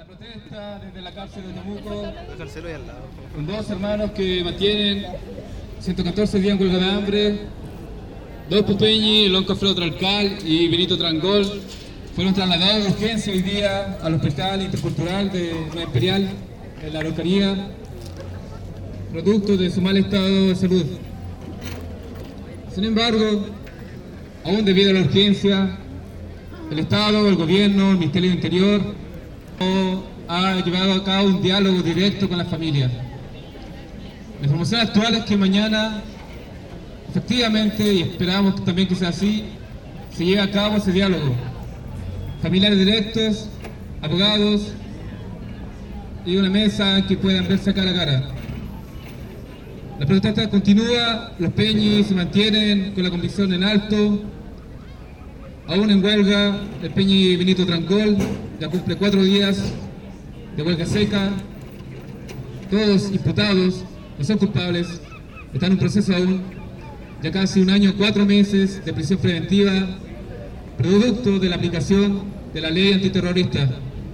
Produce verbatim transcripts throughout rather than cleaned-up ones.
protesta desde la cárcel de Temuco, con dos hermanos que mantienen ciento catorce días en huelga de hambre. Dos Pupeñi, Lonco Alfredo Tralcal y Benito Trangol fueron trasladados de urgencia hoy día al Hospital Intercultural de Nueva Imperial, en la Araucanía, producto de su mal estado de salud. Sin embargo, aún debido a la urgencia, el Estado, el Gobierno, el Ministerio del Interior no ha llevado a cabo un diálogo directo con las familias. La información actual es que mañana, efectivamente, y esperamos también que sea así, se lleve a cabo ese diálogo. Familiares directos, abogados y una mesa que puedan verse cara a cara. La protesta continúa, los Peñis se mantienen con la convicción en alto. Aún en huelga, el Peñi Benito Trangol ya cumple cuatro días de huelga seca. Todos imputados, no son culpables, están en un proceso aún, ya casi un año, cuatro meses de prisión preventiva, producto de la aplicación de la ley antiterrorista.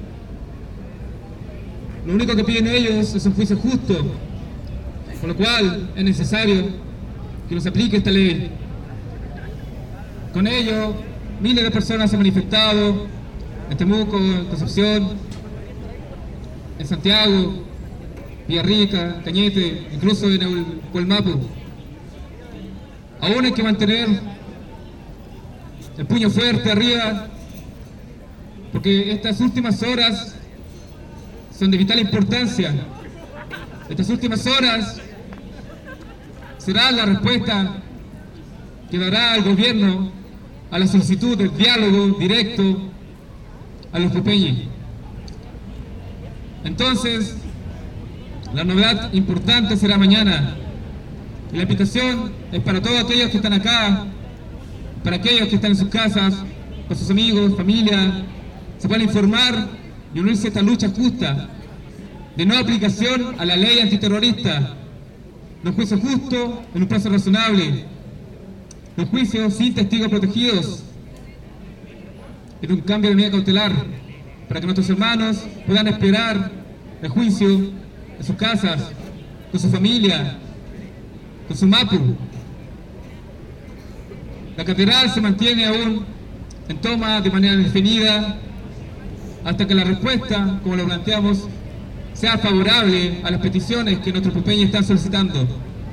Lo único que piden ellos es un juicio justo, por lo cual es necesario que nos aplique esta ley. Con ello, miles de personas se han manifestado en Temuco, en Concepción, en Santiago, Villarrica, Cañete, incluso en el Colmapu. Aún hay que mantener el puño fuerte arriba, porque estas últimas horas son de vital importancia. Estas últimas horas será la respuesta que dará el gobierno a la solicitud del diálogo directo a los pupeños. Entonces, la novedad importante será mañana. Y la invitación es para todos aquellos que están acá, para aquellos que están en sus casas, con sus amigos, familia, se puedan informar y unirse a esta lucha justa de no aplicación a la ley antiterrorista, de un juicio justo en un plazo razonable, de un juicio sin testigos protegidos, y de un cambio de medida cautelar para que nuestros hermanos puedan esperar el juicio en sus casas, con su familia, con su mapu. La catedral se mantiene aún en toma de manera indefinida hasta que la respuesta, como lo planteamos, sea favorable a las peticiones que nuestros pupeños están solicitando.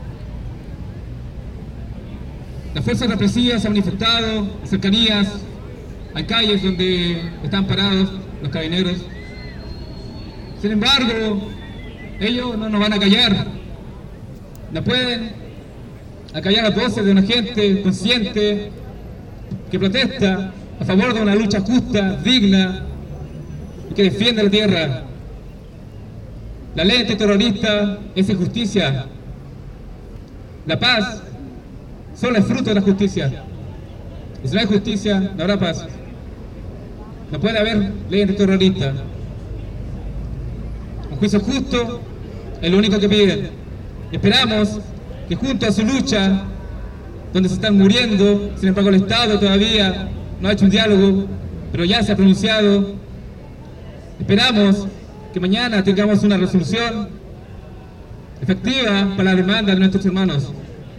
Las fuerzas represivas se han manifestado en cercanías, hay calles donde están parados los carabineros. Sin embargo, ellos no nos van a callar, no pueden acallar las voces de una gente consciente que protesta a favor de una lucha justa, digna y que defiende la tierra. La ley antiterrorista es injusticia. La paz solo es fruto de la justicia. Y si no hay justicia, no habrá paz. No puede haber ley antiterrorista. Un juicio justo es lo único que piden. Y esperamos que junto a su lucha, donde se están muriendo, sin embargo el Estado todavía no ha hecho un diálogo, pero ya se ha pronunciado, esperamos que mañana tengamos una resolución efectiva para la demanda de nuestros hermanos.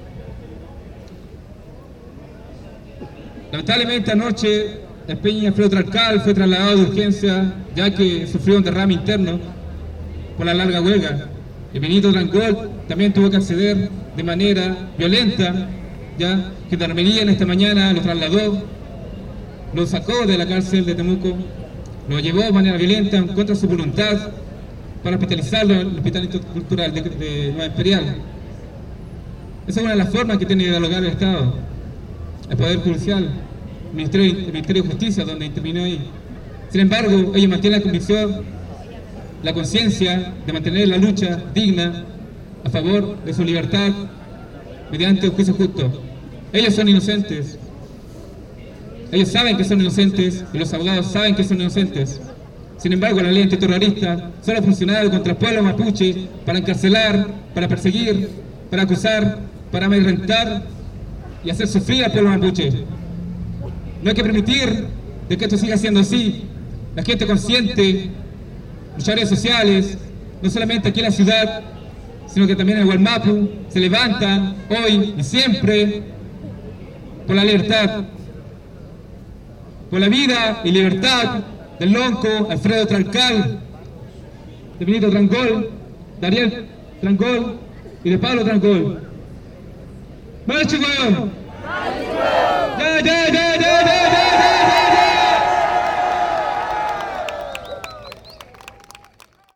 Lamentablemente anoche el Peñi Alfredo Tralcal fue trasladado de urgencia ya que sufrió un derrame interno por la larga huelga. El Benito Trangol también tuvo que acceder de manera violenta, ya que Gendarmería en esta mañana lo trasladó, lo sacó de la cárcel de Temuco, lo llevó de manera violenta en contra de su voluntad para hospitalizarlo en el Hospital Intercultural de, de Nueva Imperial. Esa es una de las formas que tiene que dialogar el Estado, el Poder Judicial, el Ministerio, el Ministerio de Justicia, donde intervino ahí. Sin embargo, ellos mantienen la convicción, la conciencia de mantener la lucha digna a favor de su libertad mediante un juicio justo. Ellos son inocentes. Ellos saben que son inocentes y los abogados saben que son inocentes. Sin embargo, la ley antiterrorista solo ha funcionado contra el pueblo mapuche para encarcelar, para perseguir, para acusar, para amedrentar y hacer sufrir al pueblo mapuche. No hay que permitir de que esto siga siendo así. La gente consciente luchadores sociales, no solamente aquí en la ciudad, sino que también en Wallmapu, se levantan hoy y siempre por la libertad, por la vida y libertad del lonco Alfredo Trancal, de Benito Trangol, de Ariel Trangol y de Pablo Trangol. ¡Marcha, weón!